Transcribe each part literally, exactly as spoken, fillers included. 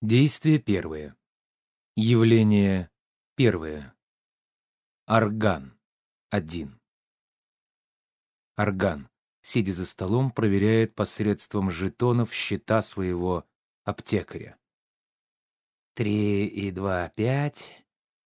Действие первое. Явление первое. Орган. Один. Орган, сидя за столом, проверяет посредством жетонов счета своего аптекаря. Три и два — пять,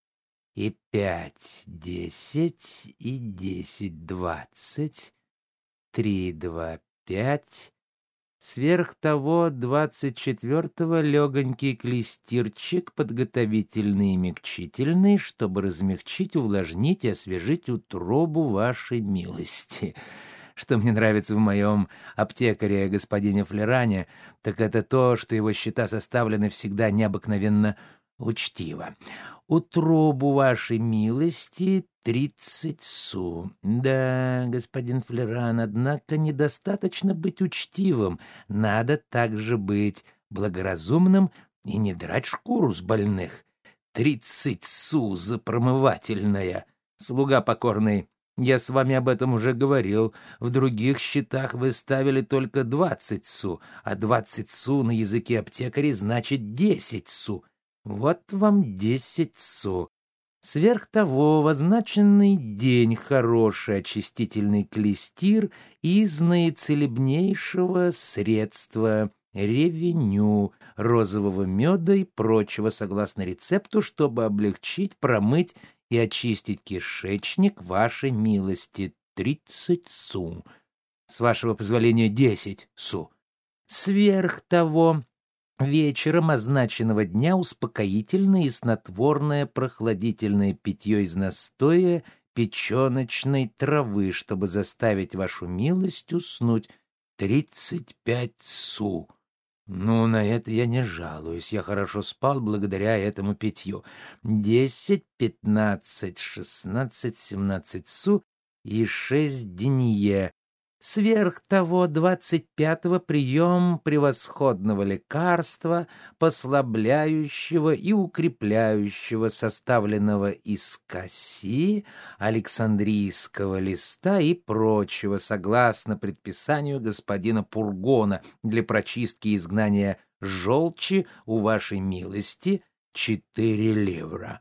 и пять — десять, и десять — двадцать, три и два — пять. Сверх того, двадцать четвертого легонький клестирчик, подготовительный и мягчительный, чтобы размягчить, увлажнить и освежить утробу вашей милости. Что мне нравится в моем аптекаре господине Флеране, так это то, что его счета составлены всегда необыкновенно учтиво. Утробу вашей милости тридцать су. Да, господин Флеран, однако недостаточно быть учтивым. Надо также быть благоразумным и не драть шкуру с больных. Тридцать су за промывательное. Слуга покорный, я с вами об этом уже говорил. В других счетах вы ставили только двадцать су, а двадцать су на языке аптекарей значит десять су. Вот вам десять су. Сверх того, в означенный день хороший очистительный клестир из наицелебнейшего средства ревеню, розового меда и прочего, согласно рецепту, чтобы облегчить, промыть и очистить кишечник вашей милости. Тридцать су. С вашего позволения, десять су. Сверх того, вечером означенного дня успокоительное и снотворное прохладительное питье из настоя печеночной травы, чтобы заставить вашу милость уснуть. Тридцать пять су. Ну, на это я не жалуюсь. Я хорошо спал благодаря этому питью. Десять, пятнадцать, шестнадцать, семнадцать су и шесть денье. Сверх того, двадцать пятого прием превосходного лекарства, послабляющего и укрепляющего, составленного из каси, александрийского листа и прочего, согласно предписанию господина Пургона для прочистки и изгнания желчи у вашей милости, четыре ливра.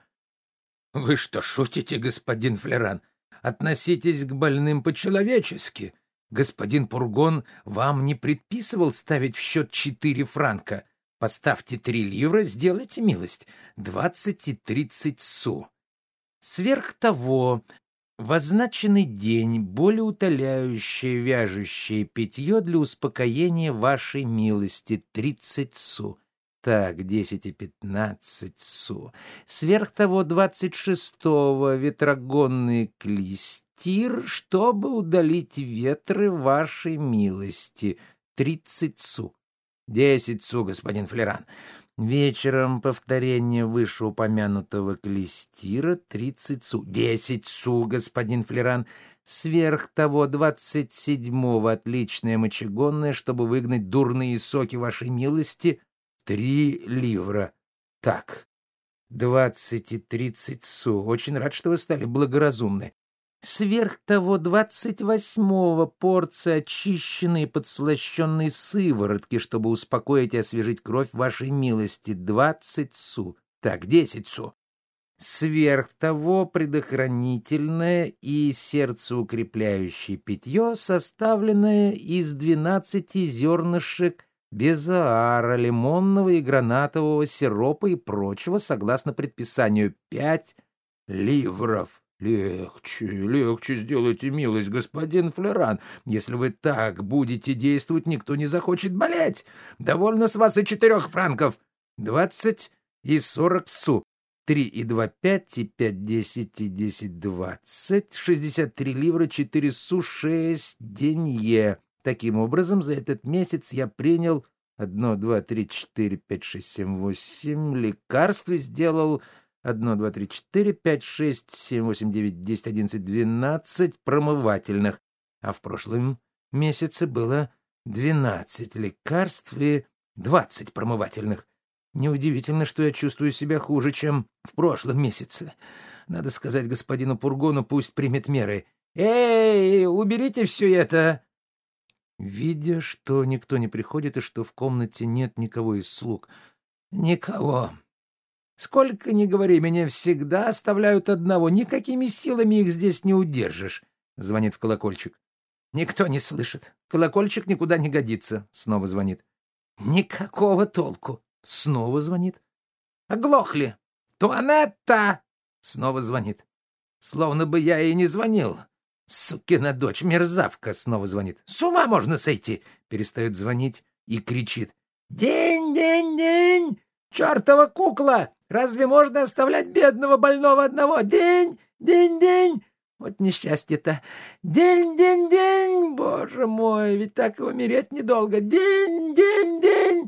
Вы что, шутите, господин Флеран? Относитесь к больным по-человечески. Господин Пургон вам не предписывал ставить в счет четыре франка. Поставьте три ливра, сделайте милость. Двадцать и тридцать су. Сверх того, в означенный день болеутоляющее вяжущее питье для успокоения вашей милости. Тридцать су. Так, десять и пятнадцать су. Сверх того, двадцать шестого ветрогонный клестир, чтобы удалить ветры вашей милости. Тридцать су. Десять су, господин Флеран. Вечером повторение вышеупомянутого клестира. Тридцать су. Десять су, господин Флеран. Сверх того, двадцать седьмого отличное мочегонное, чтобы выгнать дурные соки вашей милости. Три ливра. Так, двадцать и тридцать су. Очень рад, что вы стали благоразумны. Сверх того, двадцать восьмого порция очищенной и подслащенной сыворотки, чтобы успокоить и освежить кровь вашей милости. Двадцать су. Так, десять су. Сверх того, предохранительное и сердцеукрепляющее питье, составленное из двенадцати зернышек безаара, лимонного и гранатового сиропа и прочего, согласно предписанию. Пять ливров. Легче, легче сделайте милость, господин Флеран. Если вы так будете действовать, никто не захочет болеть. Довольно с вас и четырех франков. Двадцать и сорок су. Три и два — пять, и пять — десять, и десять — двадцать. Шестьдесят три ливра, четыре су, шесть денье. Таким образом, за этот месяц я принял одно, два, три, четыре, пять, шесть, семь, восемь лекарств и сделал одно, два, три, четыре, пять, шесть, семь, восемь, девять, десять, одиннадцать, двенадцать промывательных. А в прошлом месяце было двенадцать лекарств и двадцать промывательных. Неудивительно, что я чувствую себя хуже, чем в прошлом месяце. Надо сказать господину Пургону, пусть примет меры. «Эй, уберите все это!» Видя, что никто не приходит и что в комнате нет никого из слуг, Никого. Сколько ни говори, меня всегда оставляют одного. Никакими силами их здесь не удержишь. Звонит в колокольчик. Никто не слышит. Колокольчик никуда не годится. Снова звонит. Никакого толку. Снова звонит. Оглохли. Туанетта! Снова звонит. Словно бы я и не звонил. Сукина дочь, мерзавка, снова звонит. С ума можно сойти. Перестает звонить и кричит. День, день, день! Чертова кукла! Разве можно оставлять бедного больного одного? День, день, день! Вот несчастье-то. День, день, день! Боже мой, ведь так и умереть недолго. День, день, день!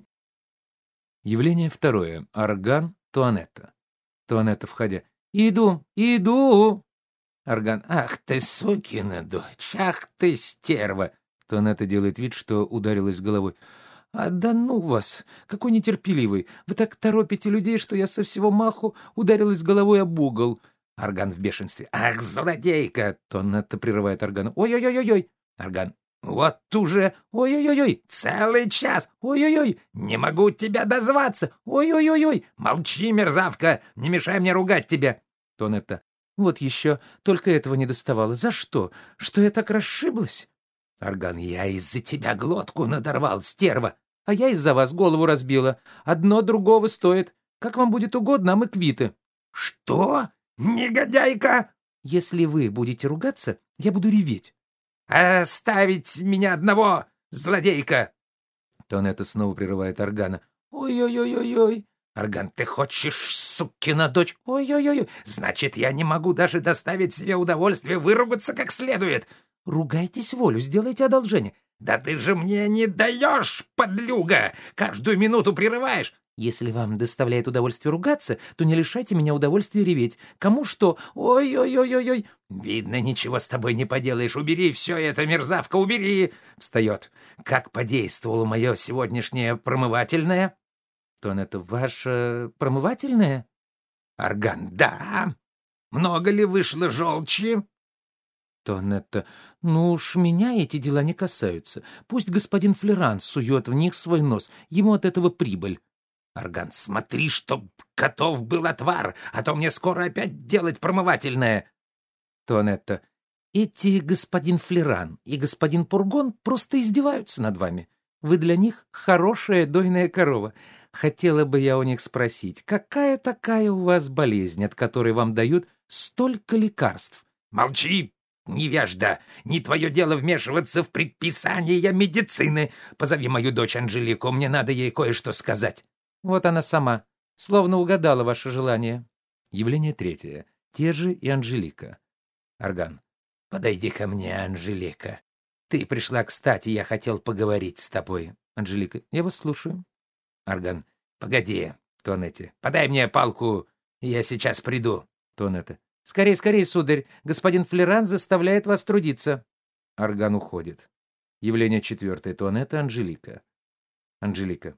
Явление второе. Орган, Туанетта. Туанетта, входя. Иду, иду! Орган. Ах ты, сукина дочь! Ах ты, стерва! Туанетта делает вид, что ударилась головой. А да ну вас! Какой нетерпеливый! Вы так торопите людей, что я со всего маху ударилась головой об угол. Орган в бешенстве. Ах, злодейка! Туанетта прерывает Органа. Ой-ой-ой-ой! Орган. Вот уже! Ой-ой-ой-ой! Целый час! Ой-ой-ой! Не могу тебя дозваться! Ой-ой-ой-ой! Молчи, мерзавка! Не мешай мне ругать тебя! Туанетта. Вот еще, только этого не доставало. За что? Что я так расшиблась? Орган. Я из-за тебя глотку надорвал, стерва. А я из-за вас голову разбила. Одно другого стоит. Как вам будет угодно, а мы квиты. Что? Негодяйка! Если вы будете ругаться, я буду реветь. Оставить меня одного, злодейка! Туанетта снова прерывает Органа. Ой-ой-ой-ой-ой. Орган, ты хочешь, сукина дочь? Ой-ой-ой. Значит, я не могу даже доставить себе удовольствие выругаться как следует. Ругайтесь волю, сделайте одолжение. Да ты же мне не даешь, подлюга! Каждую минуту прерываешь. Если вам доставляет удовольствие ругаться, то не лишайте меня удовольствия реветь. Кому что? Ой-ой-ой-ой-ой. Видно, ничего с тобой не поделаешь. Убери все это, мерзавка, убери. Встает. Как подействовало мое сегодняшнее промывательное? Туанетта, ваше промывательное? Орган, да. Много ли вышло желчи? Туанетта, ну уж меня эти дела не касаются. Пусть господин Флеранс сует в них свой нос. Ему от этого прибыль. Орган, смотри, чтоб готов был отвар, а то мне скоро опять делать промывательное. Туанетта, эти господин Флеран и господин Пургон просто издеваются над вами. Вы для них хорошая дойная корова. Хотела бы я у них спросить, какая такая у вас болезнь, от которой вам дают столько лекарств? Молчи, невежда! Не твое дело вмешиваться в предписания медицины. Позови мою дочь Анжелику, мне надо ей кое-что сказать. Вот она сама, словно угадала ваше желание. Явление третье. Те же и Анжелика. Орган. Подойди ко мне, Анжелика. Ты пришла кстати, я хотел поговорить с тобой. Анжелика. Я вас слушаю. Орган. Погоди, Туанетте. Подай мне палку, я сейчас приду. Туанетта. Скорей, скорей, сударь. Господин Флеран заставляет вас трудиться. Орган уходит. Явление четвертое. Туанетта, Анжелика. Анжелика.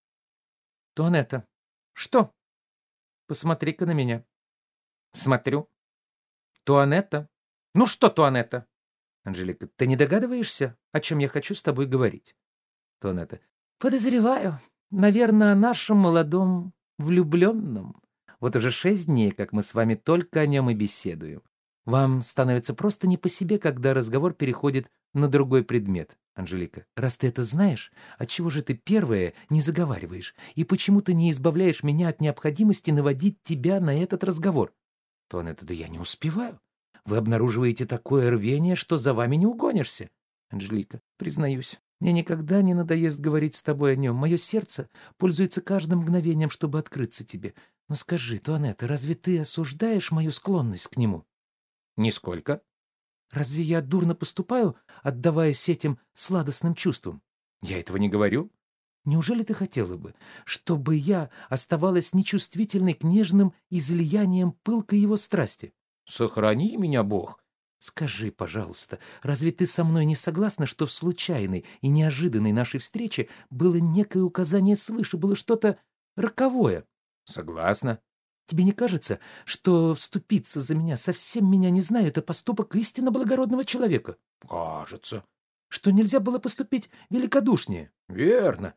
Туанетта. Что? Посмотри-ка на меня. Смотрю. Туанетта. Ну что, Туанетта? Анжелика. Ты не догадываешься, о чем я хочу с тобой говорить? Туанетта. Подозреваю. Наверное, о нашем молодом влюбленном. Вот уже шесть дней, как мы с вами только о нем и беседуем. Вам становится просто не по себе, когда разговор переходит на другой предмет. Анжелика. Раз ты это знаешь, отчего же ты первое не заговариваешь? И почему ты не избавляешь меня от необходимости наводить тебя на этот разговор? Туанетта. Да я не успеваю. Вы обнаруживаете такое рвение, что за вами не угонишься. Анжелика. Признаюсь, мне никогда не надоест говорить с тобой о нем. Мое сердце пользуется каждым мгновением, чтобы открыться тебе. Но скажи, Туанетта, разве ты осуждаешь мою склонность к нему? Нисколько. Разве я дурно поступаю, отдаваясь этим сладостным чувствам? Я этого не говорю. Неужели ты хотела бы, чтобы я оставалась нечувствительной к нежным излияниям пылкой его страсти? Сохрани меня, Бог. Скажи, пожалуйста, разве ты со мной не согласна, что в случайной и неожиданной нашей встрече было некое указание свыше, было что-то роковое? Согласна. Тебе не кажется, что вступиться за меня, совсем меня не знаю, это поступок истинно благородного человека? Кажется. Что нельзя было поступить великодушнее? Верно.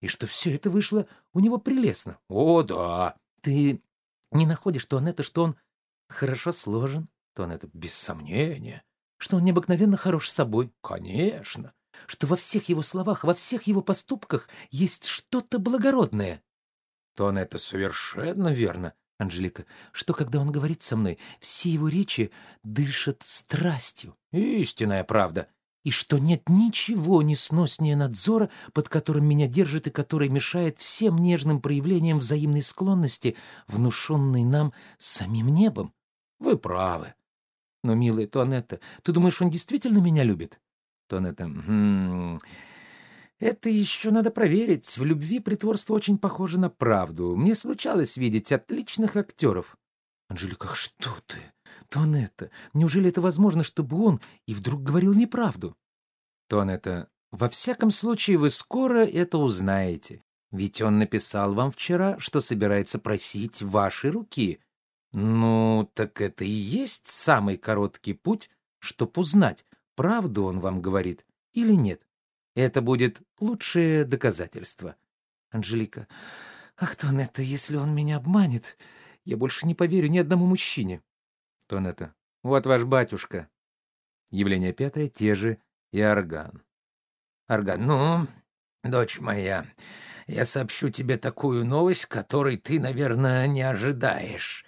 и что все это вышло у него прелестно. О, да. Ты не находишь, Туанетта, что он хорошо сложен? Туанетта, без сомнения. Что он необыкновенно хорош собой? Конечно. Что во всех его словах, во всех его поступках есть что-то благородное? Туанетта, совершенно верно. Анжелика, что когда он говорит со мной, все его речи дышат страстью. Истинная правда. И что нет ничего несноснее надзора, под которым меня держит и который мешает всем нежным проявлениям взаимной склонности, внушенной нам самим небом. Вы правы. Но, милая Туанетта, ты думаешь, он действительно меня любит? Туанетта, хм... Это еще надо проверить. В любви притворство очень похоже на правду. Мне случалось видеть отличных актеров. Анжелика, что ты? Туанетта, неужели это возможно, чтобы он и вдруг говорил неправду? Туанетта, во всяком случае, вы скоро это узнаете. Ведь он написал вам вчера, что собирается просить вашей руки. Ну, так это и есть самый короткий путь, чтоб узнать, правду он вам говорит или нет. Это будет лучшее доказательство. Анжелика, ах, Туанетта, если он меня обманет, я больше не поверю ни одному мужчине. Туанетта, вот ваш батюшка. Явление пятое, те же и орган. Орган, ну, дочь моя, я сообщу тебе такую новость, которой ты, наверное, не ожидаешь.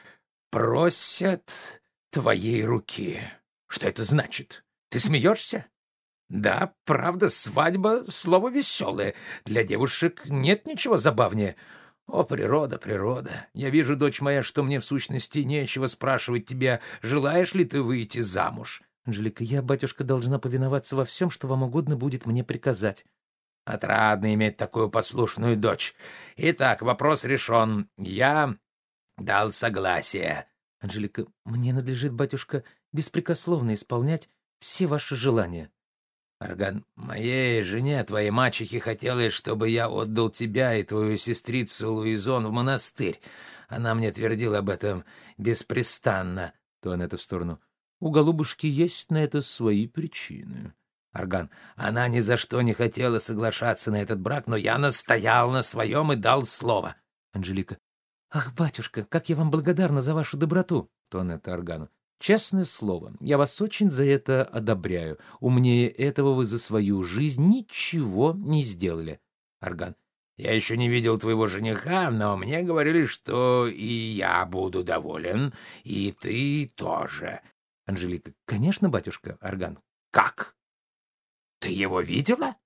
Просят твоей руки. Что это значит? Ты смеешься? Да, правда, свадьба — слово веселое. Для девушек нет ничего забавнее. О, природа, природа. Я вижу, дочь моя, что мне в сущности нечего спрашивать тебя, желаешь ли ты выйти замуж. Анжелика, я, батюшка, должна повиноваться во всем, что вам угодно будет мне приказать. Отрадно иметь такую послушную дочь. Итак, вопрос решен. Я дал согласие. Анжелика, мне надлежит, батюшка, беспрекословно исполнять все ваши желания. Орган, моей жене, твоей мачехе, хотелось, чтобы я отдал тебя и твою сестрицу Луизон в монастырь. Она мне твердила об этом беспрестанно. Туанетта в сторону. У голубушки есть на это свои причины. Орган, она ни за что не хотела соглашаться на этот брак, но я настоял на своем и дал слово. Анжелика. Ах, батюшка, как я вам благодарна за вашу доброту. Туанетта Органу. Честное слово, я вас очень за это одобряю. Умнее этого вы за свою жизнь ничего не сделали. Орган. Я еще не видел твоего жениха, но мне говорили, что и я буду доволен, и ты тоже. Анжелика. Конечно, батюшка. Орган. Как? Ты его видела?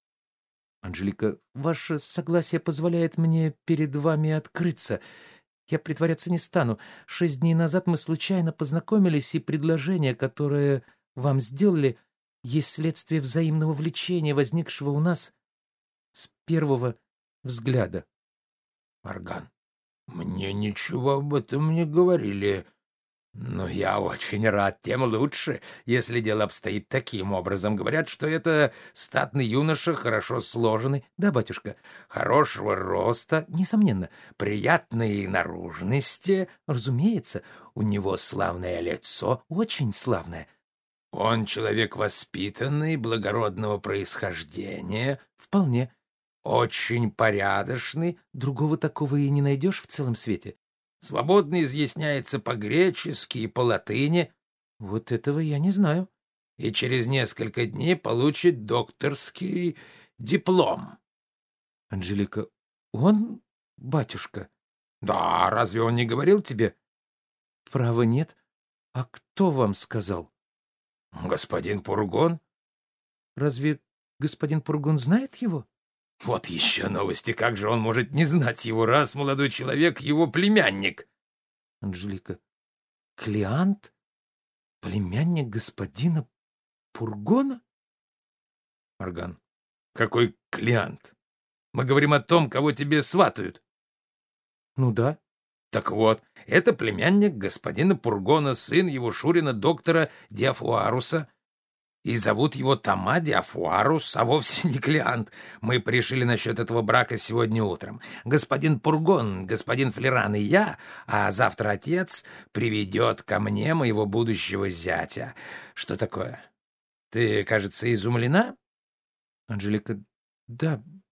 Анжелика. Ваше согласие позволяет мне перед вами открыться. Я притворяться не стану. Шесть дней назад мы случайно познакомились, и предложение, которое вам сделали, есть следствие взаимного влечения, возникшего у нас с первого взгляда. Орган. Мне ничего об этом не говорили. Но я очень рад, тем лучше, если дело обстоит таким образом. Говорят, что это статный юноша, хорошо сложенный. Да, батюшка, хорошего роста, несомненно, приятной наружности. Разумеется, у него славное лицо, очень славное. Он человек воспитанный, благородного происхождения. Вполне. Очень порядочный. Другого такого и не найдешь в целом свете. Свободно изъясняется по-гречески и по-латыни. Вот этого я не знаю. И через несколько дней получит докторский диплом. Анжелика. Он, батюшка? Да, разве он не говорил тебе? Право нет. А кто вам сказал? Господин Пургон. Разве господин Пургон знает его? Вот еще новости, как же он может не знать его, раз молодой человек его племянник? Анжелика. Клеант? Племянник господина Пургона? Орган. Какой Клеант? Мы говорим о том, кого тебе сватают. Ну да. Так вот, это племянник господина Пургона, сын его шурина доктора Диафуаруса. И зовут его Тома Диафуарус, а вовсе не Клеант. Мы пришли насчет этого брака сегодня утром. Господин Пургон, господин Флеран и я, а завтра отец приведет ко мне моего будущего зятя. Что такое? Ты, кажется, изумлена? Анжелика. Да,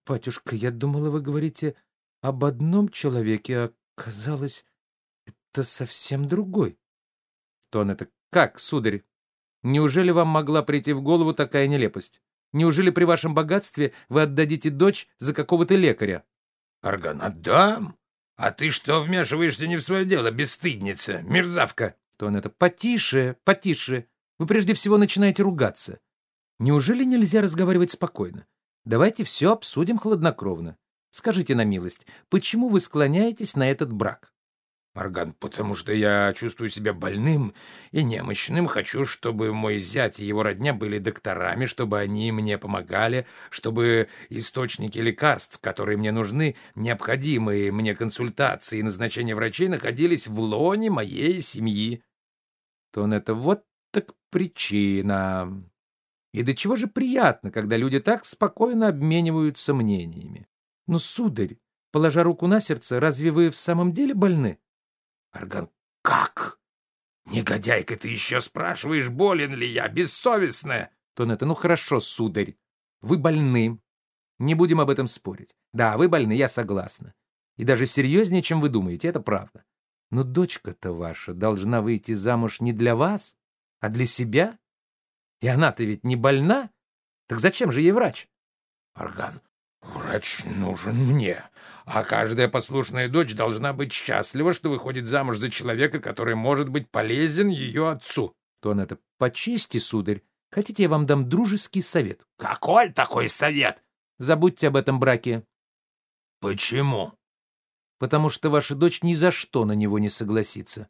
батюшка, я думала, вы говорите об одном человеке, а оказалось, это совсем другой. Тон это: как, сударь? Неужели вам могла прийти в голову такая нелепость? Неужели при вашем богатстве вы отдадите дочь за какого-то лекаря? Орган, отдам. А ты что вмешиваешься не в свое дело, бесстыдница, мерзавка? Тон это: потише, потише. Вы прежде всего начинаете ругаться. Неужели нельзя разговаривать спокойно? Давайте все обсудим хладнокровно. Скажите на милость, почему вы склоняетесь на этот брак? Орган, потому что я чувствую себя больным и немощным, хочу, чтобы мой зять и его родня были докторами, чтобы они мне помогали, чтобы источники лекарств, которые мне нужны, необходимые мне консультации и назначения врачей, находились в лоне моей семьи. Тон это: вот так причина. И до чего же приятно, когда люди так спокойно обмениваются мнениями. Ну, сударь, положа руку на сердце, разве вы в самом деле больны? Орган, как? Негодяйка, ты еще спрашиваешь, болен ли я, бессовестная? Тон это: ну хорошо, сударь, вы больны. Не будем об этом спорить. Да, вы больны, я согласна. И даже серьезнее, чем вы думаете, это правда. Но дочка-то ваша должна выйти замуж не для вас, а для себя. И она-то ведь не больна. Так зачем же ей врач? Орган, врач нужен мне. А каждая послушная дочь должна быть счастлива, что выходит замуж за человека, который может быть полезен ее отцу. Тон это: почисти, сударь. Хотите, я вам дам дружеский совет? Какой такой совет? Забудьте об этом браке. Почему? Потому что ваша дочь ни за что на него не согласится.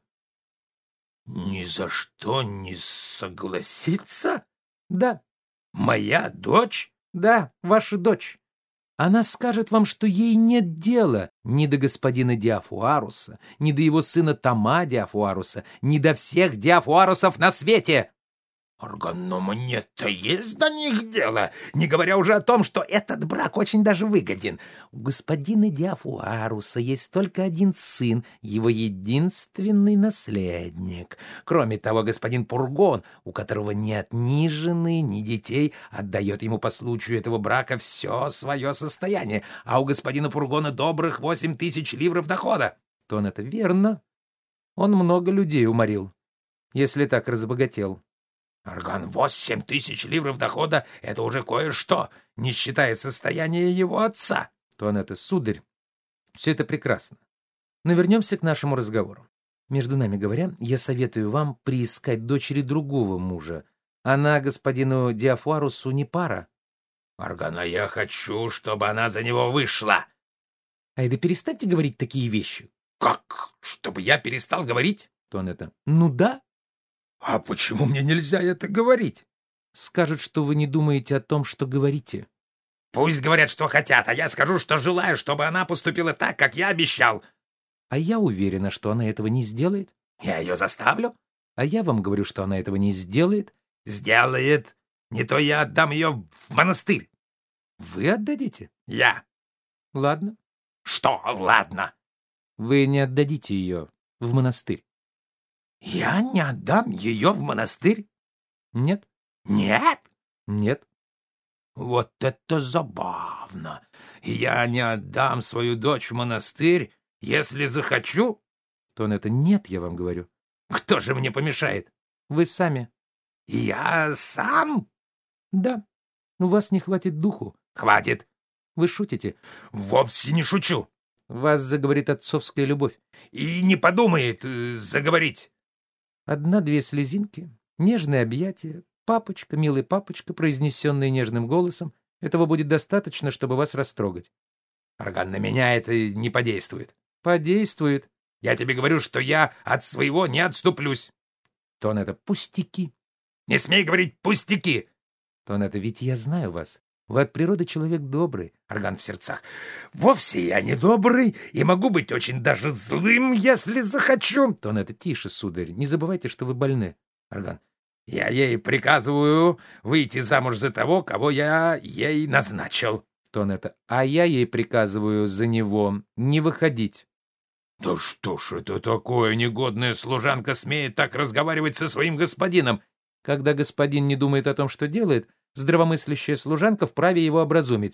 Ни за что не согласится? Да. Моя дочь? Да, ваша дочь. Она скажет вам, что ей нет дела ни до господина Диафуаруса, ни до его сына Тома Диафуаруса, ни до всех Диафуарусов на свете. Орган, но мне-то есть до них дело, не говоря уже о том, что этот брак очень даже выгоден. У господина Диафуаруса есть только один сын, его единственный наследник. Кроме того, господин Пургон, у которого нет ни жены, ни детей, отдает ему по случаю этого брака все свое состояние, а у господина Пургона добрых восемь тысяч ливров дохода. Тон это: верно. Он много людей уморил, если так разбогател. Орган, восемь тысяч ливров дохода — это уже кое-что, не считая состояния его отца. Тон это: сударь, все это прекрасно. Но вернемся к нашему разговору. Между нами говоря, я советую вам приискать дочери другого мужа. Она господину Диафуарусу не пара. Орган, а я хочу, чтобы она за него вышла. Ай да перестаньте говорить такие вещи. Как? Чтобы я перестал говорить? Тон это: ну да. А почему мне нельзя это говорить? Скажут, что вы не думаете о том, что говорите. Пусть говорят, что хотят, а я скажу, что желаю, чтобы она поступила так, как я обещал. А я уверена, что она этого не сделает. Я ее заставлю. А я вам говорю, что она этого не сделает. Сделает. Не то я отдам ее в монастырь. Вы отдадите? Я. Ладно. Что ладно? Вы не отдадите ее в монастырь. Я не отдам ее в монастырь? Нет. Нет? Нет. Вот это забавно. Я не отдам свою дочь в монастырь, если захочу? Тон это: нет, я вам говорю. Кто же мне помешает? Вы сами. Я сам? Да. У вас не хватит духу. Хватит. Вы шутите? Вовсе не шучу. Вас заговорит отцовская любовь. И не подумает э, заговорить. Одна-две слезинки, нежное объятие, папочка, милый папочка, произнесенный нежным голосом. Этого будет достаточно, чтобы вас растрогать. Орган, на меня это не подействует. Подействует. Я тебе говорю, что я от своего не отступлюсь. Тон это: пустяки. Не смей говорить пустяки. Тон это: ведь я знаю вас. Вы от природы человек добрый. Орган в сердцах: вовсе я не добрый и могу быть очень даже злым, если захочу. Тон это: тише, сударь, не забывайте, что вы больны. Орган: я ей приказываю выйти замуж за того, кого я ей назначил. Тон это: а я ей приказываю за него не выходить. Да что ж это такое, негодная служанка смеет так разговаривать со своим господином? Когда господин не думает о том, что делает, здравомыслящая служанка вправе его образумить.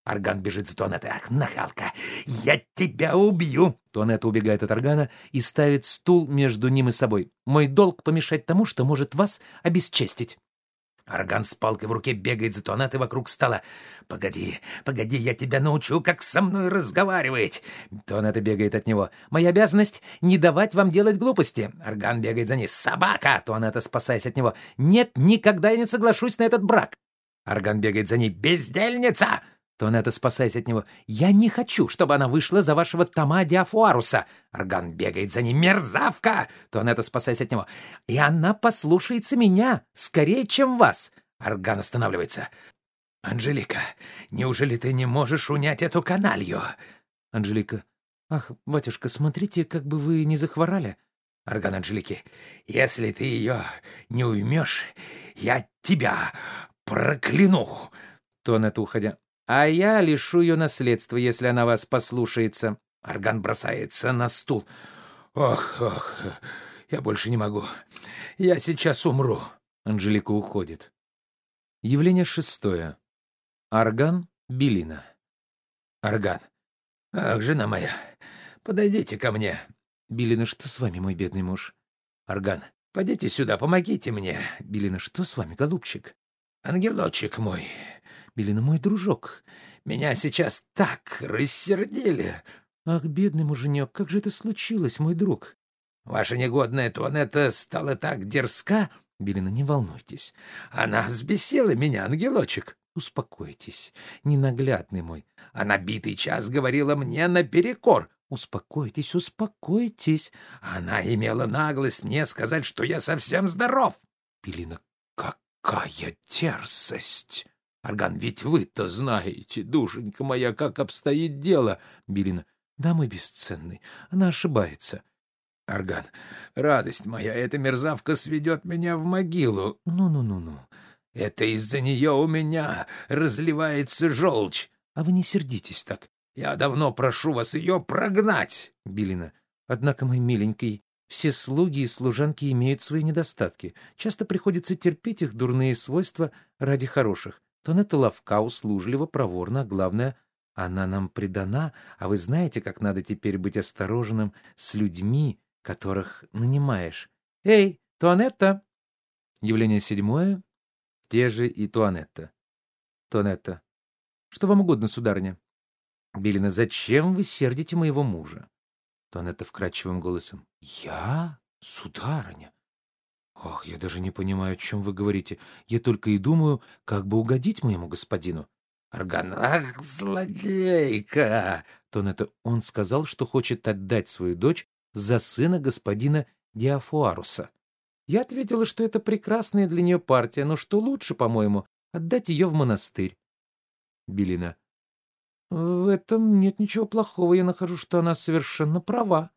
Орган бежит за Туанеттой. «Ах, нахалка! Я тебя убью!» Туанетта убегает от органа и ставит стул между ним и собой. «Мой долг помешать тому, что может вас обесчестить». Орган с палкой в руке бегает за Туанеттой вокруг стола. «Погоди, погоди, я тебя научу, как со мной разговаривать!» Туанетта бегает от него. «Моя обязанность — не давать вам делать глупости». Орган бегает за ней. «Собака!» Туанетта, спасаясь от него. «Нет, никогда я не соглашусь на этот брак». Орган бегает за ней. «Бездельница!» Туанетта, спасаясь от него. «Я не хочу, чтобы она вышла за вашего Тома Диафуаруса». Орган бегает за ней. «Мерзавка!» Туанетта, спасаясь от него. «И она послушается меня скорее, чем вас». Орган останавливается. «Анжелика, неужели ты не можешь унять эту каналью?» Анжелика. «Ах, батюшка, смотрите, как бы вы не захворали». Орган Анжелики. «Если ты ее не уймешь, я тебя прокляну». Туанетта, уходя. «А я лишу ее наследства, если она вас послушается». Орган бросается на стул. «Ох, ох, я больше не могу. Я сейчас умру». Анжелика уходит. Явление шестое. Орган, Белина. Орган. «Ах, жена моя, подойдите ко мне». Белина. «Что с вами, мой бедный муж?» Орган. «Подите сюда, помогите мне». Белина. «Что с вами, голубчик?» «Ангелочек мой». Белина. «Мой дружок, меня сейчас так рассердили». «Ах, бедный муженек, как же это случилось, мой друг?» «Ваша негодная Туанетта стала так дерзка». Белина. «Не волнуйтесь. Она взбесила меня, ангелочек». «Успокойтесь, ненаглядный мой». «Она битый час говорила мне наперекор». «Успокойтесь, успокойтесь». «Она имела наглость мне сказать, что я совсем здоров». Белина. «Какая дерзость!» Орган. «Ведь вы-то знаете, душенька моя, как обстоит дело». Белина. «Да, мой бесценный, она ошибается». Орган. «Радость моя, эта мерзавка сведет меня в могилу». «Ну-ну-ну-ну». «Это из-за нее у меня разливается желчь». «А вы не сердитесь так». «Я давно прошу вас ее прогнать». Белина. «Однако, мой миленький, все слуги и служанки имеют свои недостатки. Часто приходится терпеть их дурные свойства ради хороших. Туанетта ловка, услужлива, проворна, а главное, она нам предана, а вы знаете, как надо теперь быть осторожным с людьми, которых нанимаешь. Эй, Туанетта!» Явление седьмое. Те же и Туанетта. Туанетта. «Что вам угодно, сударыня?» Белина. «Зачем вы сердите моего мужа?» Туанетта вкрадчивым голосом. «Я? Сударыня? Ах, я даже не понимаю, о чем вы говорите. Я только и думаю, как бы угодить моему господину». Орган. «Ах, злодейка!» Туанетта. «Он сказал, что хочет отдать свою дочь за сына господина Диафуаруса. Я ответила, что это прекрасная для нее партия, но что лучше, по-моему, отдать ее в монастырь». Белина. «В этом нет ничего плохого. Я нахожу, что она совершенно права».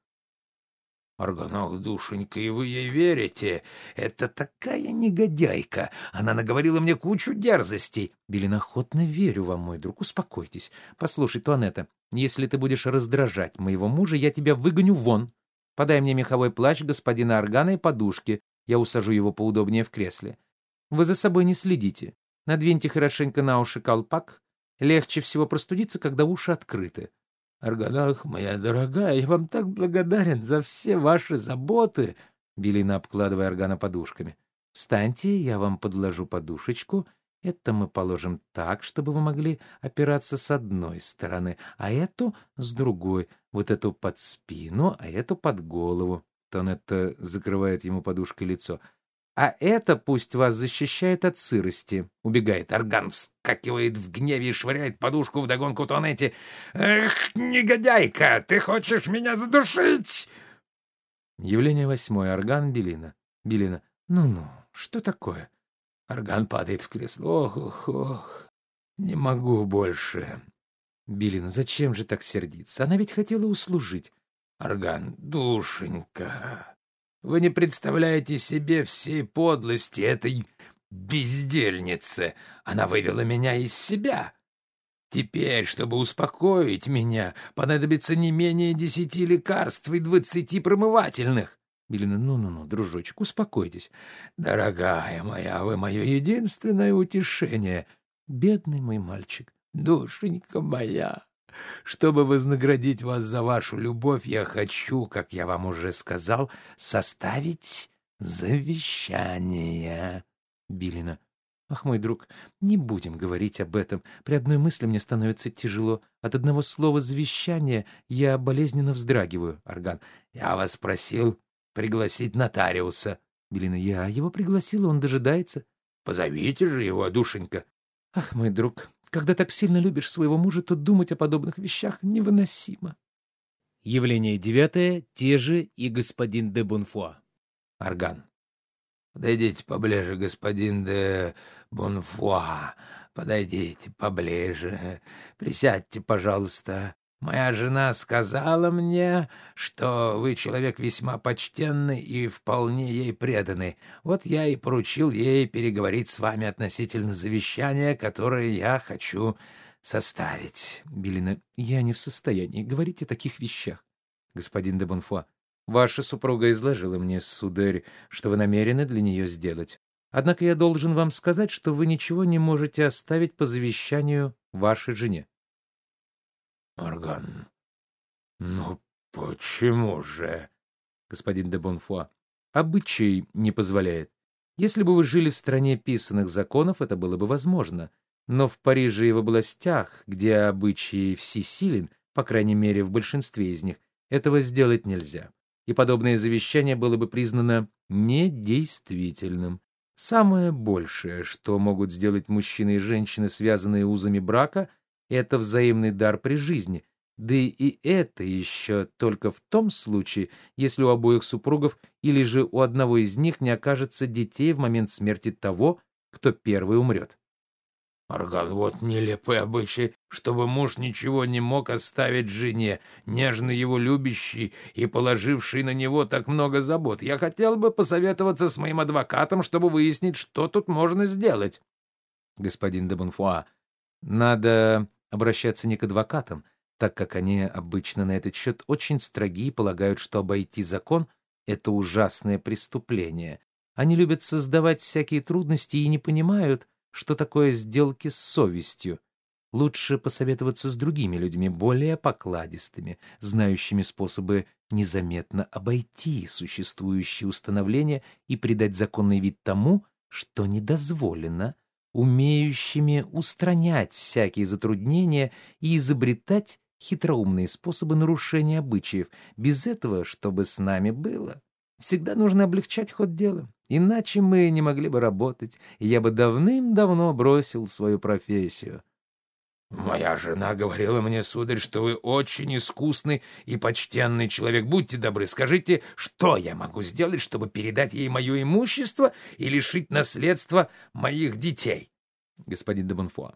Орган. «Ах, душенька, и вы ей верите? Это такая негодяйка. Она наговорила мне кучу дерзостей». Белина. «Охотно верю вам, мой друг. Успокойтесь. Послушай, Туанетта, если ты будешь раздражать моего мужа, я тебя выгоню вон. Подай мне меховой плащ господина Органа и подушки. Я усажу его поудобнее в кресле. Вы за собой не следите. Надвиньте хорошенько на уши колпак. Легче всего простудиться, когда уши открыты». Орган. «Ах, моя дорогая, я вам так благодарен за все ваши заботы». Белина, обкладывая Органа подушками. «Встаньте, я вам подложу подушечку. Это мы положим так, чтобы вы могли опираться с одной стороны, а эту с другой. Вот эту под спину, а эту под голову». Туанетта закрывает ему подушкой лицо. «А это пусть вас защищает от сырости». Убегает. Орган вскакивает в гневе и швыряет подушку вдогонку Туанетте. «Эх, негодяйка, ты хочешь меня задушить?» Явление восьмое. Орган, Белина. Белина. «Ну-ну, что такое?» Орган падает в кресло. «Ох, ох, ох, не могу больше». Белина. «Зачем же так сердиться? Она ведь хотела услужить». Орган. «Душенька, вы не представляете себе всей подлости этой бездельницы. Она вывела меня из себя. Теперь, чтобы успокоить меня, понадобится не менее десяти лекарств и двадцати промывательных». Белина. «Ну-ну-ну, дружочек, успокойтесь». «Дорогая моя, вы мое единственное утешение». «Бедный мой мальчик, Душенька моя, чтобы вознаградить вас за вашу любовь, я хочу, как я вам уже сказал, составить завещание. Билина. Ах, мой друг, не будем говорить об этом. При одной мысли мне становится тяжело. От одного слова «завещание» я болезненно вздрагиваю. Орган. Я вас просил пригласить нотариуса. Билина. Я его пригласила, он дожидается. Позовите же его, душенька. Ах, мой друг, когда так сильно любишь своего мужа, то думать о подобных вещах невыносимо. Явление девятое. Те же и господин де Бонфуа. Орган. Подойдите поближе, господин де Бонфуа. Подойдите поближе. Присядьте, пожалуйста. Моя жена сказала мне, что вы человек весьма почтенный и вполне ей преданный. Вот я и поручил ей переговорить с вами относительно завещания, которое я хочу составить. Билина. Я не в состоянии говорить о таких вещах. Господин де Бонфуа. Ваша супруга изложила мне, сударь, что вы намерены для нее сделать. Однако я должен вам сказать, что вы ничего не можете оставить по завещанию вашей жене. Орган. Ну, почему же? Господин де Бонфуа. Обычай не позволяет. Если бы вы жили в стране писаных законов, это было бы возможно. Но в Париже и в областях, где обычай всесилен, по крайней мере, в большинстве из них, этого сделать нельзя. И подобное завещание было бы признано недействительным. Самое большее, что могут сделать мужчины и женщины, связанные узами брака, это взаимный дар при жизни. Да и это еще только в том случае, если у обоих супругов или же у одного из них не окажется детей в момент смерти того, кто первый умрет. Орган, вот нелепый обычай, чтобы муж ничего не мог оставить жене, нежно его любящий и положивший на него так много забот. Я хотел бы посоветоваться с моим адвокатом, чтобы выяснить, что тут можно сделать. Господин де Бонфуа, надо обращаться не к адвокатам, так как они обычно на этот счет очень строги и полагают, что обойти закон — это ужасное преступление. Они любят создавать всякие трудности и не понимают, что такое сделки с совестью. Лучше посоветоваться с другими людьми, более покладистыми, знающими способы незаметно обойти существующие установления и придать законный вид тому, что недозволено, умеющими устранять всякие затруднения и изобретать хитроумные способы нарушения обычаев. Без этого, что бы с нами было? Всегда нужно облегчать ход дела. Иначе мы не могли бы работать, и я бы давным-давно бросил свою профессию. Моя жена говорила мне, сударь, что вы очень искусный и почтенный человек. Будьте добры, скажите, что я могу сделать, чтобы передать ей мое имущество и лишить наследства моих детей? Господин де Бонфуа,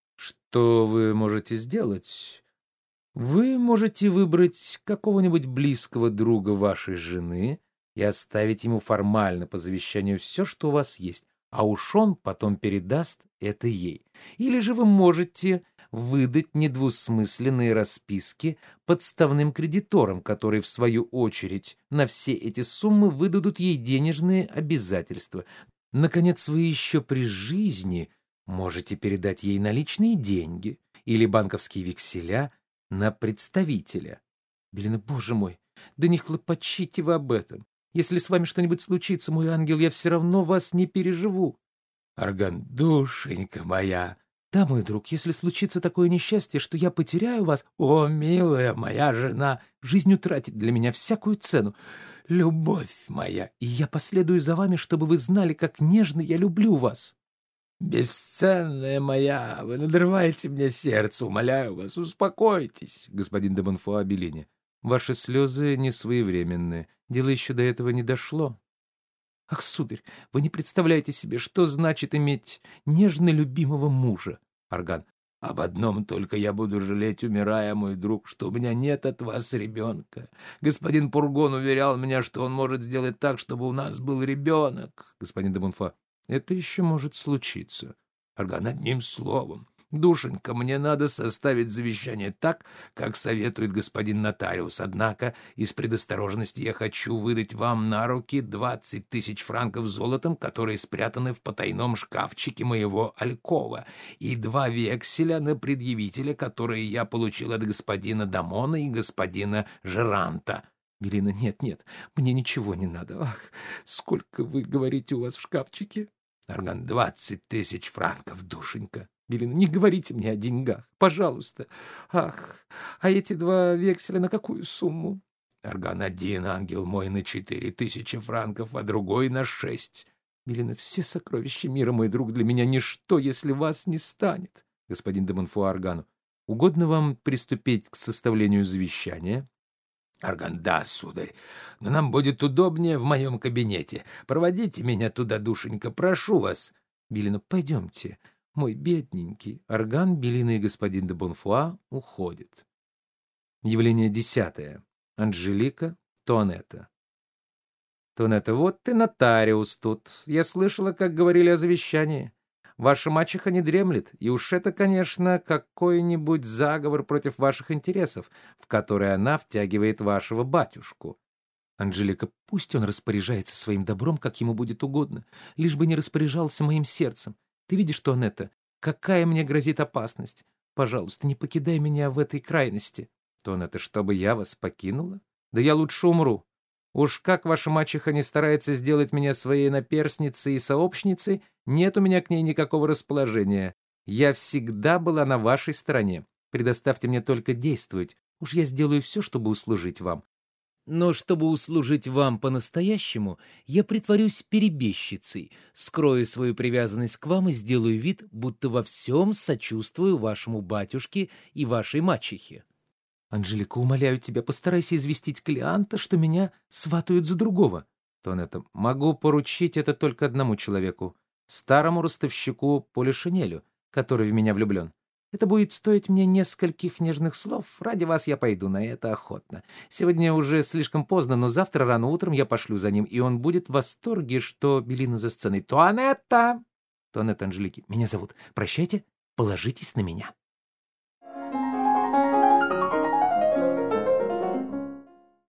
что вы можете сделать? Вы можете выбрать какого-нибудь близкого друга вашей жены и оставить ему формально по завещанию все, что у вас есть, а уж он потом передаст это ей. Или же вы можете выдать недвусмысленные расписки подставным кредиторам, которые, в свою очередь, на все эти суммы выдадут ей денежные обязательства. Наконец, вы еще при жизни можете передать ей наличные деньги или банковские векселя на представителя. Белина, боже мой, да не хлопочите вы об этом. Если с вами что-нибудь случится, мой ангел, я все равно вас не переживу. Орган, душенька моя. Да, мой друг, если случится такое несчастье, что я потеряю вас, о, милая моя жена, жизнь утратит для меня всякую цену. Любовь моя, и я последую за вами, чтобы вы знали, как нежно я люблю вас. Бесценная моя, вы надрываете мне сердце, умоляю вас, успокойтесь. Господин де Бонфуа Беллини, ваши слезы не своевременны, дело еще до этого не дошло. Ах, сударь, вы не представляете себе, что значит иметь нежно любимого мужа. Орган, об одном только я буду жалеть, умирая, мой друг, что у меня нет от вас ребенка. Господин Пургон уверял меня, что он может сделать так, чтобы у нас был ребенок. Господин де Бонфуа, это еще может случиться. Орган, одним словом, Душенька, мне надо составить завещание так, как советует господин нотариус. Однако из предосторожности я хочу выдать вам на руки двадцать тысяч франков золотом, которые спрятаны в потайном шкафчике моего алькова, и два векселя на предъявителя, которые я получил от господина Дамона и господина Жеранта. Белина: нет, нет, мне ничего не надо. Ах, сколько вы говорите у вас в шкафчике? Арган: двадцать тысяч франков, душенька. Белина: не говорите мне о деньгах, пожалуйста. Ах, а эти два векселя на какую сумму? Арган: один, ангел мой, на четыре тысячи франков, а другой на шесть. Белина: все сокровища мира, мой друг, для меня ничто, если вас не станет. Господин де Бонфуа Аргану: угодно вам приступить к составлению завещания? Арган: да, сударь, но нам будет удобнее в моем кабинете. Проводите меня туда, душенька, прошу вас. Белина: пойдемте, мой бедненький. Арган, Белина и господин де Бонфуа уходят. Явление десятое. Анжелика, Туанетта. Туанетта: вот ты нотариус тут. Я слышала, как говорили о завещании. Ваша мачеха не дремлет, и уж это, конечно, какой-нибудь заговор против ваших интересов, в который она втягивает вашего батюшку. Анжелика: пусть он распоряжается своим добром, как ему будет угодно, лишь бы не распоряжался моим сердцем. Ты видишь, Туанетта, какая мне грозит опасность? Пожалуйста, не покидай меня в этой крайности. Туанетта: чтобы я вас покинула? Да я лучше умру. Уж как ваша мачеха не старается сделать меня своей наперсницей и сообщницей, нет у меня к ней никакого расположения. Я всегда была на вашей стороне. Предоставьте мне только действовать. Уж я сделаю все, чтобы услужить вам. Но чтобы услужить вам по-настоящему, я притворюсь перебежчицей, скрою свою привязанность к вам и сделаю вид, будто во всем сочувствую вашему батюшке и вашей мачехе. Анжелика, умоляю тебя, постарайся известить Клеанта, что меня сватают за другого. Туанетта: могу поручить это только одному человеку, старому ростовщику Полишинелю, который в меня влюблен. Это будет стоить мне нескольких нежных слов. Ради вас я пойду на это охотно. Сегодня уже слишком поздно, но завтра рано утром я пошлю за ним, и он будет в восторге, что Белина за сценой. Туанетта! Туанетта Анжелики: меня зовут. Прощайте, положитесь на меня.